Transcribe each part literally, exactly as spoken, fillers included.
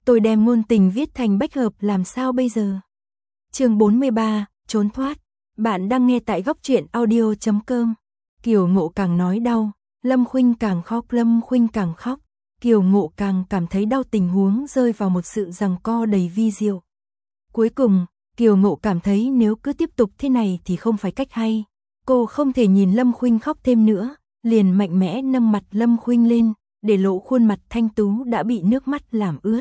tôi đem ngôn tình viết thành bách hợp làm sao bây giờ? Chương bốn mươi ba, trốn thoát. Bạn đang nghe tại góc truyện audio chấm com. Kiều Ngộ càng nói đau, Lâm Khuynh càng khóc, Lâm Khuynh càng khóc. Kiều Ngộ càng cảm thấy đau, tình huống rơi vào một sự giằng co đầy vi diệu. Cuối cùng, Kiều Ngộ cảm thấy nếu cứ tiếp tục thế này thì không phải cách hay. Cô không thể nhìn Lâm Khuynh khóc thêm nữa, liền mạnh mẽ nâng mặt Lâm Khuynh lên, để lộ khuôn mặt thanh tú đã bị nước mắt làm ướt.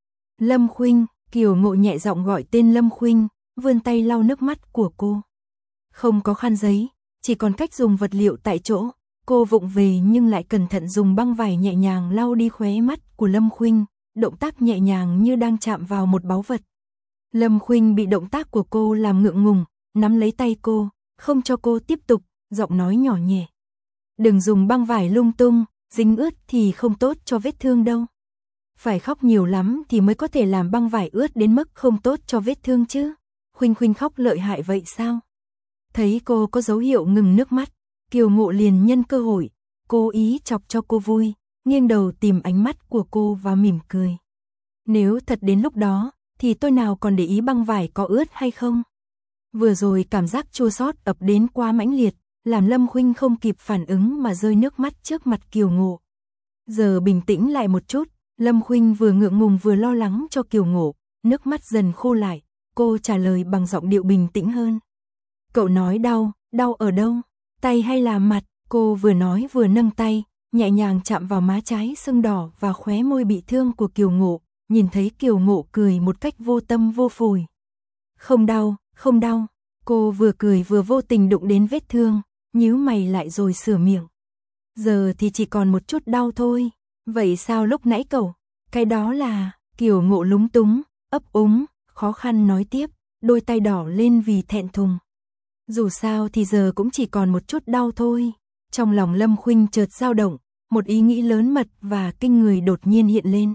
Lâm Khuynh, Kiều Ngộ nhẹ giọng gọi tên Lâm Khuynh, vươn tay lau nước mắt của cô. Không có khăn giấy, chỉ còn cách dùng vật liệu tại chỗ. Cô vụng về nhưng lại cẩn thận dùng băng vải nhẹ nhàng lau đi khóe mắt của Lâm Khuynh, động tác nhẹ nhàng như đang chạm vào một báu vật. Lâm Khuynh bị động tác của cô làm ngượng ngùng, nắm lấy tay cô, không cho cô tiếp tục, giọng nói nhỏ nhẹ. Đừng dùng băng vải lung tung, dính ướt thì không tốt cho vết thương đâu. Phải khóc nhiều lắm thì mới có thể làm băng vải ướt đến mức không tốt cho vết thương chứ. Khuynh Khuynh khóc lợi hại vậy sao? Thấy cô có dấu hiệu ngừng nước mắt, Kiều Ngộ liền nhân cơ hội, cố ý chọc cho cô vui, nghiêng đầu tìm ánh mắt của cô và mỉm cười. Nếu thật đến lúc đó, thì tôi nào còn để ý băng vải có ướt hay không? Vừa rồi cảm giác chua xót ập đến quá mãnh liệt, làm Lâm Khuynh không kịp phản ứng mà rơi nước mắt trước mặt Kiều Ngộ. Giờ bình tĩnh lại một chút, Lâm Khuynh vừa ngượng ngùng vừa lo lắng cho Kiều Ngộ, nước mắt dần khô lại, cô trả lời bằng giọng điệu bình tĩnh hơn. Cậu nói đau, đau ở đâu? Tay hay là mặt? Cô vừa nói vừa nâng tay, nhẹ nhàng chạm vào má trái sưng đỏ và khóe môi bị thương của Kiều Ngộ, nhìn thấy Kiều Ngộ cười một cách vô tâm vô phổi. Không đau, không đau. Cô vừa cười vừa vô tình đụng đến vết thương, nhíu mày lại rồi sửa miệng. Giờ thì chỉ còn một chút đau thôi. Vậy sao lúc nãy cậu? Cái đó là... Kiều Ngộ lúng túng, ấp úng, khó khăn nói tiếp, đôi tay đỏ lên vì thẹn thùng. Dù sao thì giờ cũng chỉ còn một chút đau thôi. Trong lòng Lâm Khuynh chợt dao động, một ý nghĩ lớn mật và kinh người đột nhiên hiện lên.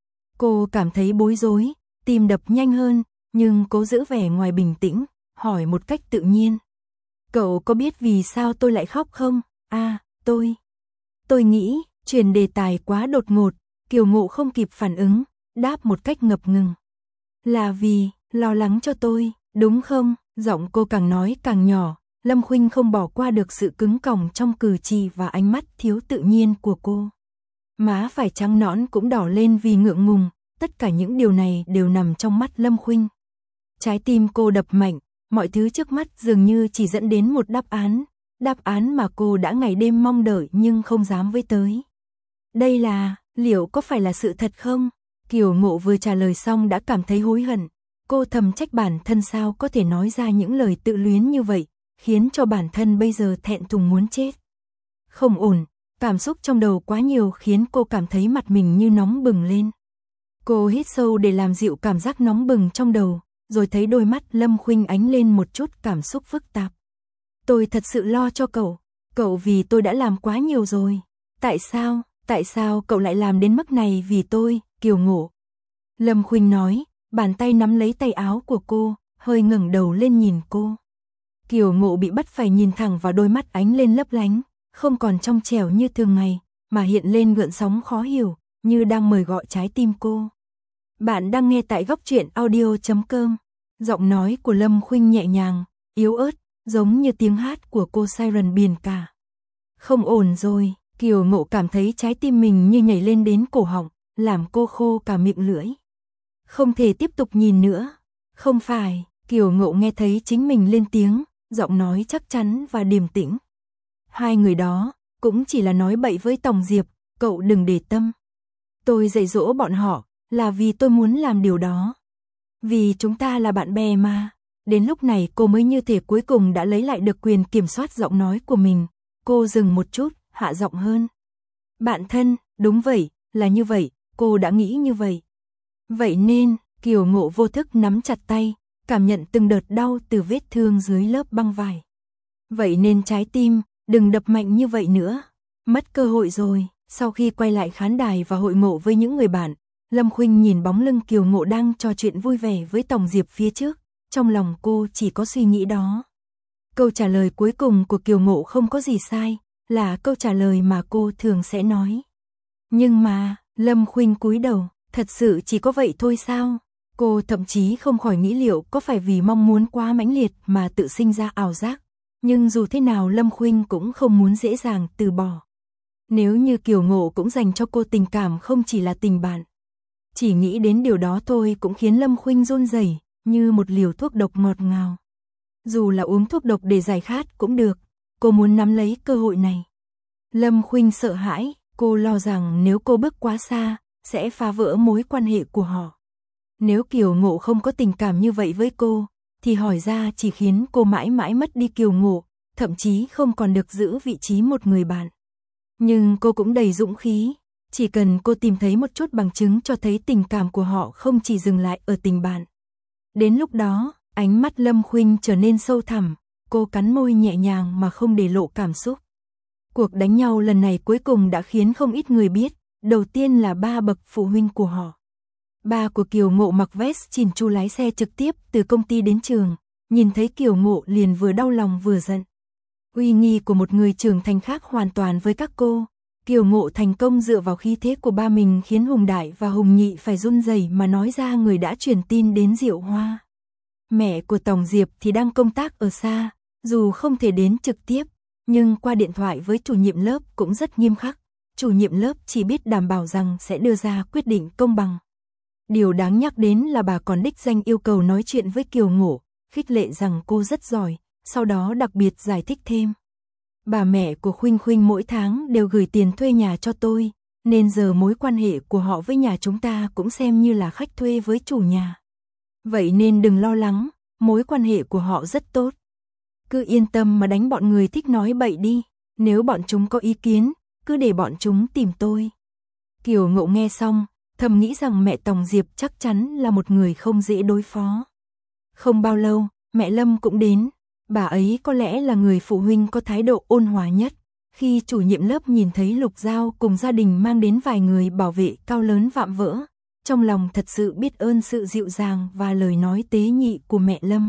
Cô cảm thấy bối rối, tim đập nhanh hơn, nhưng cố giữ vẻ ngoài bình tĩnh, hỏi một cách tự nhiên. Cậu có biết vì sao tôi lại khóc không? À, tôi... Tôi nghĩ, chuyển đề tài quá đột ngột, Kiều Ngộ không kịp phản ứng, đáp một cách ngập ngừng. Là vì, lo lắng cho tôi, đúng không? Giọng cô càng nói càng nhỏ, Lâm Khuynh không bỏ qua được sự cứng còng trong cử chỉ và ánh mắt thiếu tự nhiên của cô. Má phải trắng nõn cũng đỏ lên vì ngượng ngùng, tất cả những điều này đều nằm trong mắt Lâm Khuynh. Trái tim cô đập mạnh, mọi thứ trước mắt dường như chỉ dẫn đến một đáp án, đáp án mà cô đã ngày đêm mong đợi nhưng không dám với tới. Đây là, liệu có phải là sự thật không? Kiều Ngộ vừa trả lời xong đã cảm thấy hối hận. Cô thầm trách bản thân sao có thể nói ra những lời tự luyến như vậy, khiến cho bản thân bây giờ thẹn thùng muốn chết. Không ổn, cảm xúc trong đầu quá nhiều khiến cô cảm thấy mặt mình như nóng bừng lên. Cô hít sâu để làm dịu cảm giác nóng bừng trong đầu, rồi thấy đôi mắt Lâm Khuynh ánh lên một chút cảm xúc phức tạp. Tôi thật sự lo cho cậu, cậu vì tôi đã làm quá nhiều rồi. Tại sao, tại sao cậu lại làm đến mức này vì tôi, Kiều Ngộ? Lâm Khuynh nói, bàn tay nắm lấy tay áo của cô, hơi ngẩng đầu lên nhìn cô. Kiều Ngộ bị bắt phải nhìn thẳng vào đôi mắt ánh lên lấp lánh, không còn trong trẻo như thường ngày, mà hiện lên gợn sóng khó hiểu, như đang mời gọi trái tim cô. Bạn đang nghe tại góc truyện audio chấm com. Giọng nói của Lâm Khuynh nhẹ nhàng, yếu ớt, giống như tiếng hát của cô siren biển cả. Không ổn rồi, Kiều Ngộ cảm thấy trái tim mình như nhảy lên đến cổ họng, làm cô khô cả miệng lưỡi. Không thể tiếp tục nhìn nữa. Không phải, Kiều Ngộ nghe thấy chính mình lên tiếng, giọng nói chắc chắn và điềm tĩnh. Hai người đó, cũng chỉ là nói bậy với Tòng Diệp, cậu đừng để tâm. Tôi dạy dỗ bọn họ, là vì tôi muốn làm điều đó. Vì chúng ta là bạn bè mà. Đến lúc này cô mới như thể cuối cùng đã lấy lại được quyền kiểm soát giọng nói của mình. Cô dừng một chút, hạ giọng hơn. Bạn thân, đúng vậy, là như vậy, cô đã nghĩ như vậy. Vậy nên, Kiều Ngộ vô thức nắm chặt tay, cảm nhận từng đợt đau từ vết thương dưới lớp băng vải. Vậy nên trái tim, đừng đập mạnh như vậy nữa. Mất cơ hội rồi. Sau khi quay lại khán đài và hội ngộ với những người bạn, Lâm Khuynh nhìn bóng lưng Kiều Ngộ đang trò chuyện vui vẻ với Tòng Diệp phía trước, trong lòng cô chỉ có suy nghĩ đó. Câu trả lời cuối cùng của Kiều Ngộ không có gì sai, là câu trả lời mà cô thường sẽ nói. Nhưng mà, Lâm Khuynh cúi đầu, Thật sự chỉ có vậy thôi sao? Cô thậm chí không khỏi nghĩ liệu có phải vì mong muốn quá mãnh liệt mà tự sinh ra ảo giác. Nhưng dù thế nào Lâm Khuynh cũng không muốn dễ dàng từ bỏ. Nếu như Kiều Ngộ cũng dành cho cô tình cảm không chỉ là tình bạn. Chỉ nghĩ đến điều đó thôi cũng khiến Lâm Khuynh run rẩy, như một liều thuốc độc ngọt ngào. Dù là uống thuốc độc để giải khát cũng được, cô muốn nắm lấy cơ hội này. Lâm Khuynh sợ hãi, cô lo rằng nếu cô bước quá xa, sẽ phá vỡ mối quan hệ của họ. Nếu Kiều Ngộ không có tình cảm như vậy với cô, thì hỏi ra chỉ khiến cô mãi mãi mất đi Kiều Ngộ, thậm chí không còn được giữ vị trí một người bạn. Nhưng cô cũng đầy dũng khí, chỉ cần cô tìm thấy một chút bằng chứng cho thấy tình cảm của họ không chỉ dừng lại ở tình bạn. Đến lúc đó, ánh mắt Lâm Khuynh trở nên sâu thẳm, cô cắn môi nhẹ nhàng mà không để lộ cảm xúc. Cuộc đánh nhau lần này cuối cùng đã khiến không ít người biết, đầu tiên là ba bậc phụ huynh của họ. Ba của Kiều Ngộ mặc vest chỉn chu lái xe trực tiếp từ công ty đến trường, nhìn thấy Kiều Ngộ liền vừa đau lòng vừa giận. Uy nghi của một người trưởng thành khác hoàn toàn với các cô, Kiều Ngộ thành công dựa vào khí thế của ba mình khiến Hùng Đại và Hùng Nhị phải run rẩy mà nói ra người đã truyền tin đến Diệu Hoa. Mẹ của Tòng Diệp thì đang công tác ở xa, dù không thể đến trực tiếp, nhưng qua điện thoại với chủ nhiệm lớp cũng rất nghiêm khắc. Chủ nhiệm lớp chỉ biết đảm bảo rằng sẽ đưa ra quyết định công bằng. Điều đáng nhắc đến là bà còn đích danh yêu cầu nói chuyện với Kiều Ngộ, khích lệ rằng cô rất giỏi, sau đó đặc biệt giải thích thêm. Bà mẹ của Khuynh Khuynh mỗi tháng đều gửi tiền thuê nhà cho tôi, nên giờ mối quan hệ của họ với nhà chúng ta cũng xem như là khách thuê với chủ nhà. Vậy nên đừng lo lắng, mối quan hệ của họ rất tốt. Cứ yên tâm mà đánh bọn người thích nói bậy đi, nếu bọn chúng có ý kiến, cứ để bọn chúng tìm tôi. Kiều Ngộ nghe xong, thầm nghĩ rằng mẹ Tòng Diệp chắc chắn là một người không dễ đối phó. Không bao lâu, mẹ Lâm cũng đến, bà ấy có lẽ là người phụ huynh có thái độ ôn hòa nhất. Khi chủ nhiệm lớp nhìn thấy Lục Giao cùng gia đình mang đến vài người bảo vệ cao lớn vạm vỡ, trong lòng thật sự biết ơn sự dịu dàng và lời nói tế nhị của mẹ Lâm.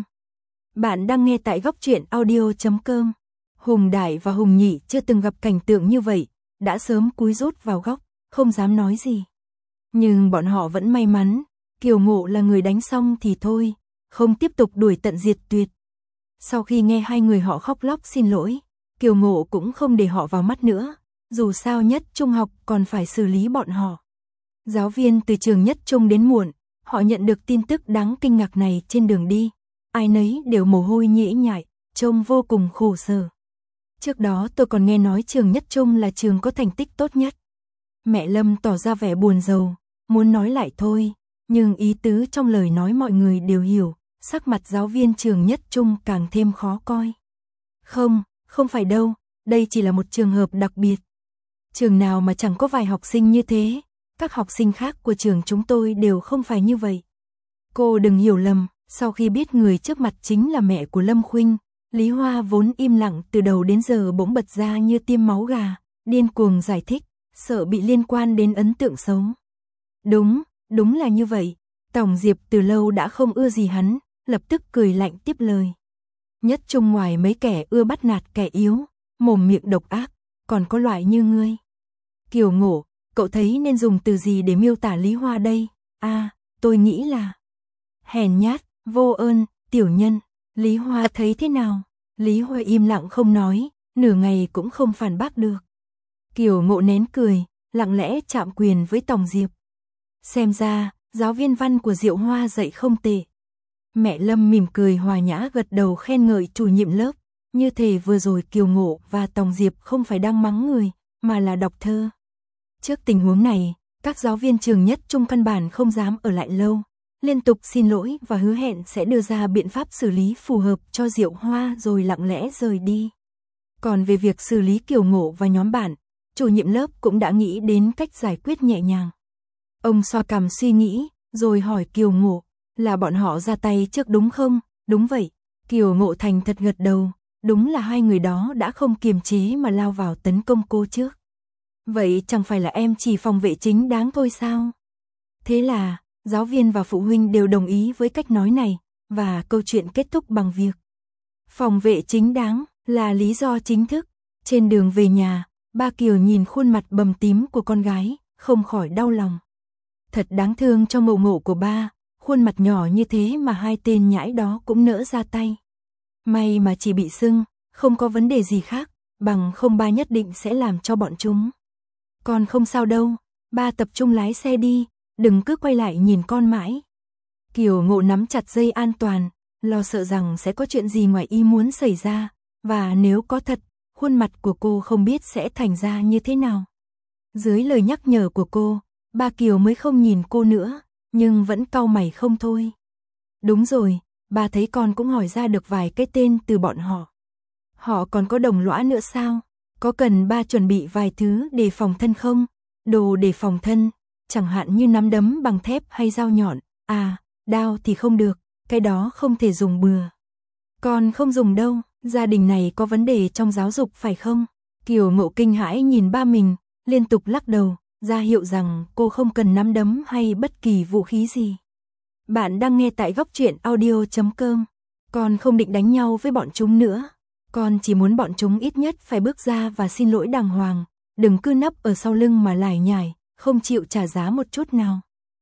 Bạn đang nghe tại góc truyện audio chấm com. Hùng Đại và Hùng Nhị chưa từng gặp cảnh tượng như vậy, đã sớm cúi rút vào góc, không dám nói gì. Nhưng bọn họ vẫn may mắn, Kiều Ngộ là người đánh xong thì thôi, không tiếp tục đuổi tận diệt tuyệt. Sau khi nghe hai người họ khóc lóc xin lỗi, Kiều Ngộ cũng không để họ vào mắt nữa, dù sao Nhất Trung học còn phải xử lý bọn họ. Giáo viên từ trường Nhất Trung đến muộn, họ nhận được tin tức đáng kinh ngạc này trên đường đi. Ai nấy đều mồ hôi nhễ nhại, trông vô cùng khổ sở. Trước đó tôi còn nghe nói trường Nhất Trung là trường có thành tích tốt nhất. Mẹ Lâm tỏ ra vẻ buồn rầu, muốn nói lại thôi, nhưng ý tứ trong lời nói mọi người đều hiểu, sắc mặt giáo viên trường Nhất Trung càng thêm khó coi. Không, không phải đâu, đây chỉ là một trường hợp đặc biệt. Trường nào mà chẳng có vài học sinh như thế, các học sinh khác của trường chúng tôi đều không phải như vậy. Cô đừng hiểu lầm, sau khi biết người trước mặt chính là mẹ của Lâm Khuynh, Lý Hoa vốn im lặng từ đầu đến giờ bỗng bật ra như tiêm máu gà, điên cuồng giải thích, sợ bị liên quan đến ấn tượng xấu. Đúng, đúng là như vậy, Tòng Diệp từ lâu đã không ưa gì hắn, lập tức cười lạnh tiếp lời. Nhất Trung ngoài mấy kẻ ưa bắt nạt kẻ yếu, mồm miệng độc ác, còn có loại như ngươi. Kiều Ngộ, cậu thấy nên dùng từ gì để miêu tả Lý Hoa đây? A, à, tôi nghĩ là hèn nhát, vô ơn, tiểu nhân. Lý Hoa thấy thế nào? Lý Hoa im lặng không nói, nửa ngày cũng không phản bác được. Kiều Ngộ nén cười, lặng lẽ chạm quyền với Tòng Diệp. Xem ra, giáo viên văn của Diệu Hoa dạy không tệ. Mẹ Lâm mỉm cười hòa nhã gật đầu khen ngợi chủ nhiệm lớp, như thể vừa rồi Kiều Ngộ và Tòng Diệp không phải đang mắng người, mà là đọc thơ. Trước tình huống này, các giáo viên trường Nhất Trung căn bản không dám ở lại lâu, liên tục xin lỗi và hứa hẹn sẽ đưa ra biện pháp xử lý phù hợp cho Diệu Hoa rồi lặng lẽ rời đi. Còn về việc xử lý Kiều Ngộ và nhóm bạn, chủ nhiệm lớp cũng đã nghĩ đến cách giải quyết nhẹ nhàng. Ông xoa cằm suy nghĩ, rồi hỏi Kiều Ngộ, là bọn họ ra tay trước đúng không? Đúng vậy. Kiều Ngộ thành thật gật đầu, đúng là hai người đó đã không kiềm chế mà lao vào tấn công cô trước. Vậy chẳng phải là em chỉ phòng vệ chính đáng thôi sao? Thế là, giáo viên và phụ huynh đều đồng ý với cách nói này, và câu chuyện kết thúc bằng việc phòng vệ chính đáng là lý do chính thức. Trên đường về nhà, ba Kiều nhìn khuôn mặt bầm tím của con gái, không khỏi đau lòng. Thật đáng thương cho Ngộ Ngộ của ba, khuôn mặt nhỏ như thế mà hai tên nhãi đó cũng nỡ ra tay. May mà chỉ bị sưng, không có vấn đề gì khác, bằng không ba nhất định sẽ làm cho bọn chúng. Con không sao đâu, ba tập trung lái xe đi, đừng cứ quay lại nhìn con mãi. Kiều Ngộ nắm chặt dây an toàn, lo sợ rằng sẽ có chuyện gì ngoài ý muốn xảy ra, và nếu có thật, khuôn mặt của cô không biết sẽ thành ra như thế nào. Dưới lời nhắc nhở của cô, ba Kiều mới không nhìn cô nữa, nhưng vẫn cau mày không thôi. Đúng rồi, ba thấy con cũng hỏi ra được vài cái tên từ bọn họ. Họ còn có đồng lõa nữa sao? Có cần ba chuẩn bị vài thứ để phòng thân không? Đồ để phòng thân, chẳng hạn như nắm đấm bằng thép hay dao nhọn. À, đao thì không được, cái đó không thể dùng bừa. Con không dùng đâu, gia đình này có vấn đề trong giáo dục phải không? Kiều Ngộ kinh hãi nhìn ba mình, liên tục lắc đầu, ra hiệu rằng cô không cần nắm đấm hay bất kỳ vũ khí gì. Bạn đang nghe tại góc truyện audio chấm com. Con không định đánh nhau với bọn chúng nữa. Con chỉ muốn bọn chúng ít nhất phải bước ra và xin lỗi đàng hoàng, đừng cứ nấp ở sau lưng mà lải nhải, không chịu trả giá một chút nào.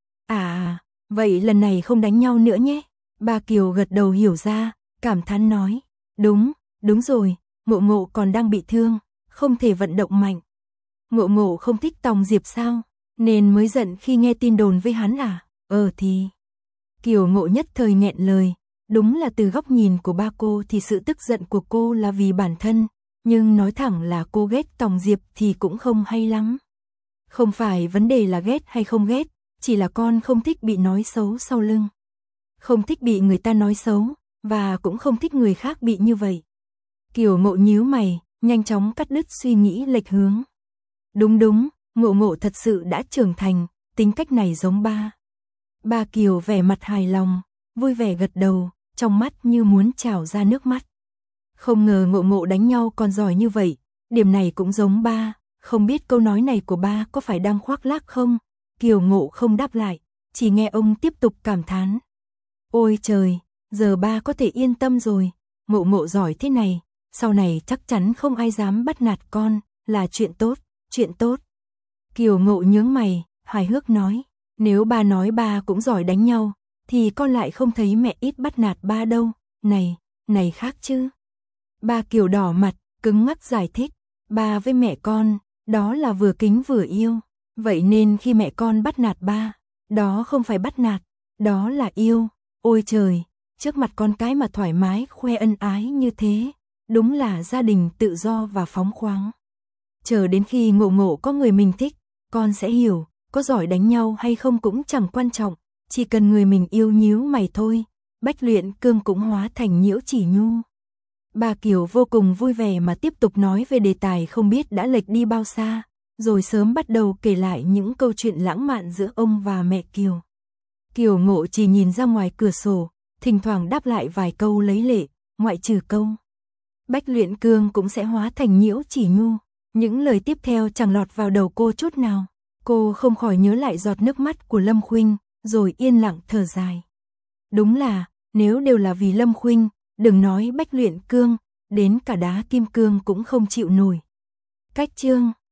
À, vậy lần này không đánh nhau nữa nhé. Ba Kiều gật đầu hiểu ra, cảm thán nói. Đúng, đúng rồi, Ngộ Ngộ còn đang bị thương, không thể vận động mạnh. Ngộ Ngộ không thích Tòng Diệp sao, nên mới giận khi nghe tin đồn với hắn à? Ờ thì... Kiều Ngộ nhất thời nghẹn lời, đúng là từ góc nhìn của ba cô thì sự tức giận của cô là vì bản thân, nhưng nói thẳng là cô ghét Tòng Diệp thì cũng không hay lắm. Không phải vấn đề là ghét hay không ghét, chỉ là con không thích bị nói xấu sau lưng. Không thích bị người ta nói xấu, và cũng không thích người khác bị như vậy. Kiều Ngộ nhíu mày, nhanh chóng cắt đứt suy nghĩ lệch hướng. Đúng đúng, Ngộ Ngộ thật sự đã trưởng thành, tính cách này giống ba. Ba Kiều vẻ mặt hài lòng, vui vẻ gật đầu, trong mắt như muốn trào ra nước mắt. Không ngờ Ngộ Ngộ đánh nhau còn giỏi như vậy, điểm này cũng giống ba, không biết câu nói này của ba có phải đang khoác lác không? Kiều Ngộ không đáp lại, chỉ nghe ông tiếp tục cảm thán. Ôi trời, giờ ba có thể yên tâm rồi, Ngộ Ngộ giỏi thế này, sau này chắc chắn không ai dám bắt nạt con, là chuyện tốt, chuyện tốt. Kiều Ngộ nhướng mày, hài hước nói, nếu ba nói ba cũng giỏi đánh nhau, thì con lại không thấy mẹ ít bắt nạt ba đâu, này, này khác chứ. Ba Kiều đỏ mặt, cứng ngắc giải thích, ba với mẹ con, đó là vừa kính vừa yêu, vậy nên khi mẹ con bắt nạt ba, đó không phải bắt nạt, đó là yêu. Ôi trời, trước mặt con cái mà thoải mái khoe ân ái như thế, đúng là gia đình tự do và phóng khoáng. Chờ đến khi Ngộ Ngộ có người mình thích, con sẽ hiểu, có giỏi đánh nhau hay không cũng chẳng quan trọng, chỉ cần người mình yêu nhíu mày thôi. Bách Luyện Cương cũng hóa thành Nhiễu Chỉ Nhu. Bà Kiều vô cùng vui vẻ mà tiếp tục nói về đề tài không biết đã lệch đi bao xa, rồi sớm bắt đầu kể lại những câu chuyện lãng mạn giữa ông và mẹ Kiều. Kiều Ngộ chỉ nhìn ra ngoài cửa sổ, thỉnh thoảng đáp lại vài câu lấy lệ, ngoại trừ câu Bách Luyện Cương cũng sẽ hóa thành Nhiễu Chỉ Nhu. Những lời tiếp theo chẳng lọt vào đầu cô chút nào. Cô không khỏi nhớ lại giọt nước mắt của Lâm Khuynh, rồi yên lặng thở dài. Đúng là, nếu đều là vì Lâm Khuynh, đừng nói Bách Luyện Cương, đến cả đá kim cương cũng không chịu nổi. Cách chương